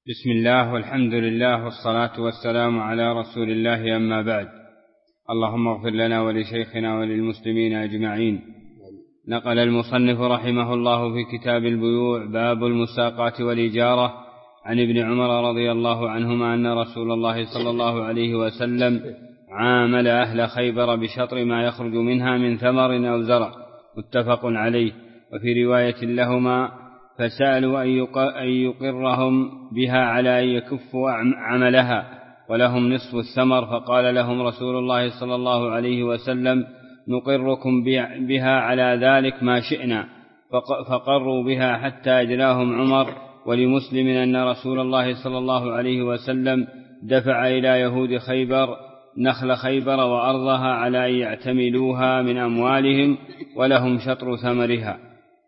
بسم الله والحمد لله والصلاة والسلام على رسول الله، أما بعد. اللهم اغفر لنا ولشيخنا وللمسلمين أجمعين. نقل المصنف رحمه الله في كتاب البيوع باب المساقات والإجارة عن ابن عمر رضي الله عنهما أن رسول الله صلى الله عليه وسلم عامل أهل خيبر بشطر ما يخرج منها من ثمر أو زرع، متفق عليه. وفي رواية لهما: فسألوا أن يقرهم بها على أن يكفوا عملها ولهم نصف الثمر، فقال لهم رسول الله صلى الله عليه وسلم: نقركم بها على ذلك ما شئنا، فقروا بها حتى أجلاهم عمر. ولمسلم أن رسول الله صلى الله عليه وسلم دفع إلى يهود خيبر نخل خيبر وأرضها على أن يعتملوها من أموالهم ولهم شطر ثمرها.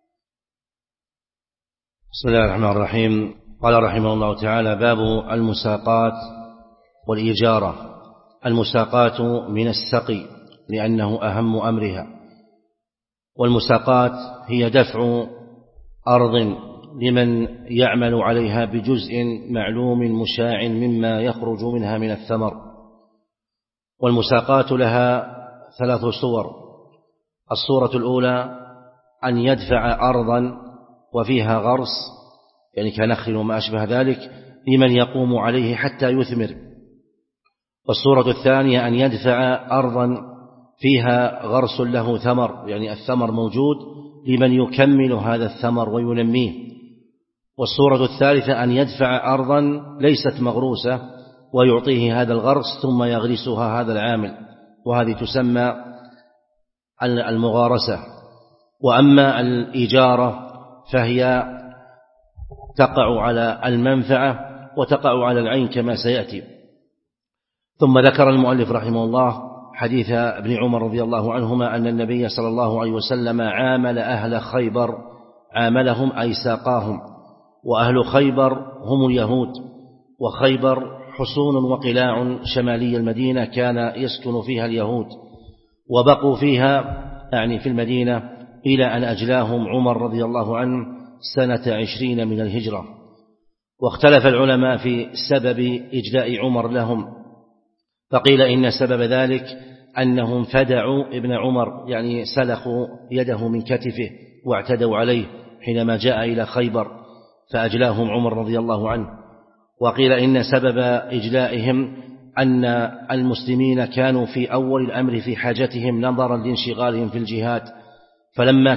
بسم الله الرحمن الرحيم. قال رحمه الله تعالى: باب المساقات والإجارة. المساقات من السقي لأنه أهم أمرها، والمساقات هي دفع أرض لمن يعمل عليها بجزء معلوم مشاع مما يخرج منها من الثمر. والمساقات لها 3 صور. الصورة الأولى أن يدفع أرضا وفيها غرس، يعني كنخل وما أشبه ذلك، لمن يقوم عليه حتى يثمر. والصورة الثانية أن يدفع أرضا فيها غرس له ثمر، يعني الثمر موجود، لمن يكمل هذا الثمر وينميه. والصورة الثالثة أن يدفع أرضا ليست مغروسة ويعطيه هذا الغرس ثم يغرسها هذا العامل، وهذه تسمى المغارسة. وأما الإجارة فهي تقع على المنفعة وتقع على العين كما سيأتي. ثم ذكر المؤلف رحمه الله حديث ابن عمر رضي الله عنهما أن النبي صلى الله عليه وسلم عامل أهل خيبر، عاملهم أي ساقاهم. وأهل خيبر هم اليهود، وخيبر حصون وقلاع شمالي المدينة كان يسكن فيها اليهود، وبقوا فيها يعني في المدينة إلى أن أجلاهم عمر رضي الله عنه سنة 20 من الهجرة. واختلف العلماء في سبب إجلاء عمر لهم، فقيل إن سبب ذلك أنهم فدعوا ابن عمر، يعني سلخوا يده من كتفه واعتدوا عليه حينما جاء إلى خيبر فأجلاهم عمر رضي الله عنه. وقيل إن سبب إجلائهم أن المسلمين كانوا في أول الأمر في حاجتهم نظرا لانشغالهم في الجهاد، فلما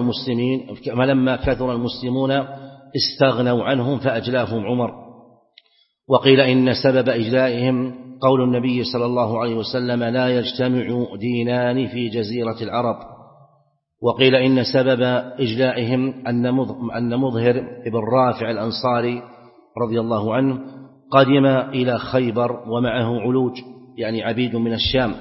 كثر المسلمون استغنوا عنهم فأجلاهم عمر. وقيل إن سبب إجلائهم قول النبي صلى الله عليه وسلم: لا يجتمع دينان في جزيرة العرب. وقيل إن سبب إجلائهم أن مظهر ابن رافع الأنصاري رضي الله عنه قدم إلى خيبر ومعه علوج، يعني عبيد من الشام،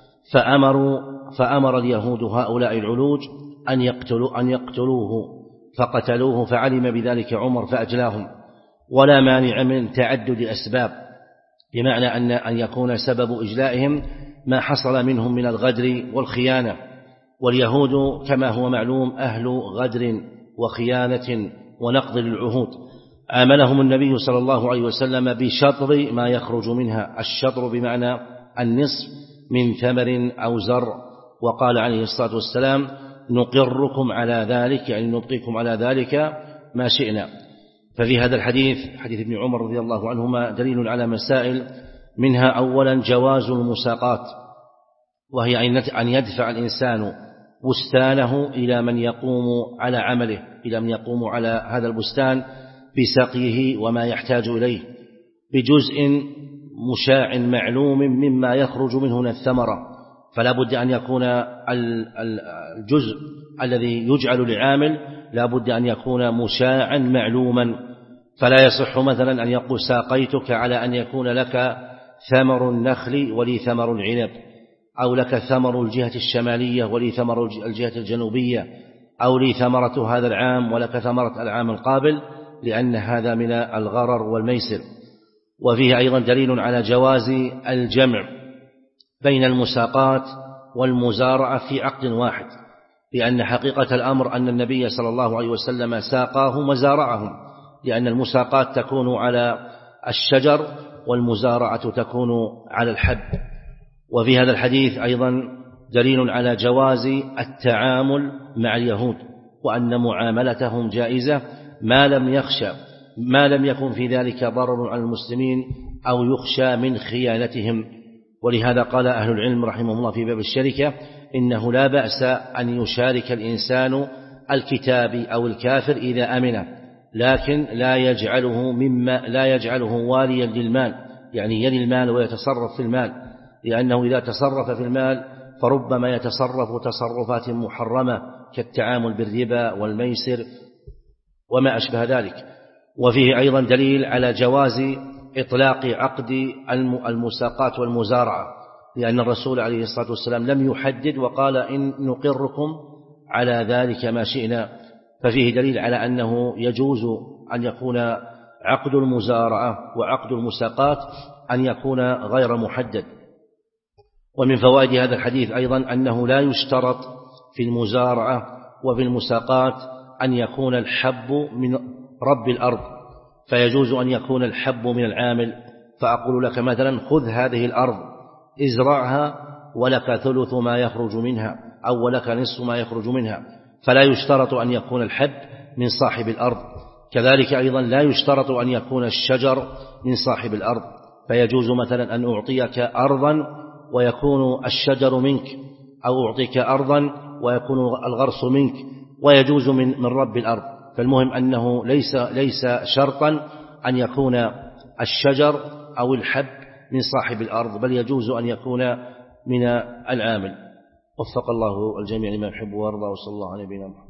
فأمر اليهود هؤلاء العلوج أن يقتلوه، فقتلوه، فعلم بذلك عمر فأجلاهم. ولا مانع من تعدد أسباب، بمعنى أن يكون سبب إجلائهم ما حصل منهم من الغدر والخيانة، واليهود كما هو معلوم أهل غدر وخيانة ونقض للعهود. عاملهم النبي صلى الله عليه وسلم بشطر ما يخرج منها، الشطر بمعنى النصف من ثمر أو زرع. وقال عليه الصلاة والسلام: نقركم على ذلك، يعني نبقيكم على ذلك ما شئنا. ففي هذا الحديث، حديث ابن عمر رضي الله عنهما، دليل على مسائل، منها أولا جواز المساقات، وهي أن يدفع الإنسان بستانه إلى من يقوم على عمله، إلى من يقوم على هذا البستان بسقيه وما يحتاج إليه بجزء مشاع معلوم مما يخرج منه من الثمرة. فلا بد أن يكون الجزء الذي يجعل لعامل لا بد أن يكون مشاعا معلوما. فلا يصح مثلا أن يقول: ساقيتك على أن يكون لك ثمر النخل ولي ثمر العنب، أو لك ثمر الجهة الشمالية ولي ثمر الجهة الجنوبية، أو لي ثمرة هذا العام ولك ثمرة العام القابل، لأن هذا من الغرر والميسر. وفيه أيضا دليل على جواز الجمع بين المساقات والمزارعة في عقد واحد، لأن حقيقة الأمر أن النبي صلى الله عليه وسلم ساقاهم وزارعهم، لأن المساقات تكون على الشجر، والمزارعة تكون على الحب. وفي هذا الحديث أيضا دليل على جواز التعامل مع اليهود، وأن معاملتهم جائزة ما لم يكن في ذلك ضرر على المسلمين أو يخشى من خيانتهم. ولهذا قال أهل العلم رحمه الله في باب الشركة إنه لا بأس أن يشارك الإنسان الكتاب أو الكافر إذا أمنه، لكن لا يجعله واليا للمال، يعني يلي المال ويتصرف في المال، لأنه إذا تصرف في المال فربما يتصرف تصرفات محرمة كالتعامل بالربا والميسر وما أشبه ذلك. وفيه أيضا دليل على جواز إطلاق عقد المساقات والمزارعة، لأن الرسول عليه الصلاة والسلام لم يحدد وقال إن نقركم على ذلك ما شئنا، ففيه دليل على أنه يجوز أن يكون عقد المزارعة وعقد المساقات أن يكون غير محدد. ومن فوائد هذا الحديث أيضا أنه لا يشترط في المزارعة وفي المساقات أن يكون الحب من رب الأرض، فيجوز أن يكون الحب من العامل، فأقول لك مثلا خذ هذه الأرض ازرعها ولك ثلث ما يخرج منها أو ولك نصف ما يخرج منها، فلا يشترط أن يكون الحب من صاحب الأرض. كذلك أيضا لا يشترط أن يكون الشجر من صاحب الأرض، فيجوز مثلا أن أعطيك أرضا ويكون الشجر منك، أو أعطيك أرضا ويكون الغرس منك، ويجوز من رب الأرض. فالمهم أنه ليس شرطا أن يكون الشجر أو الحب من صاحب الأرض، بل يجوز أن يكون من العامل. وفق الله الجميع لما يحب ويرضى، وصلى الله على نبينا محمد.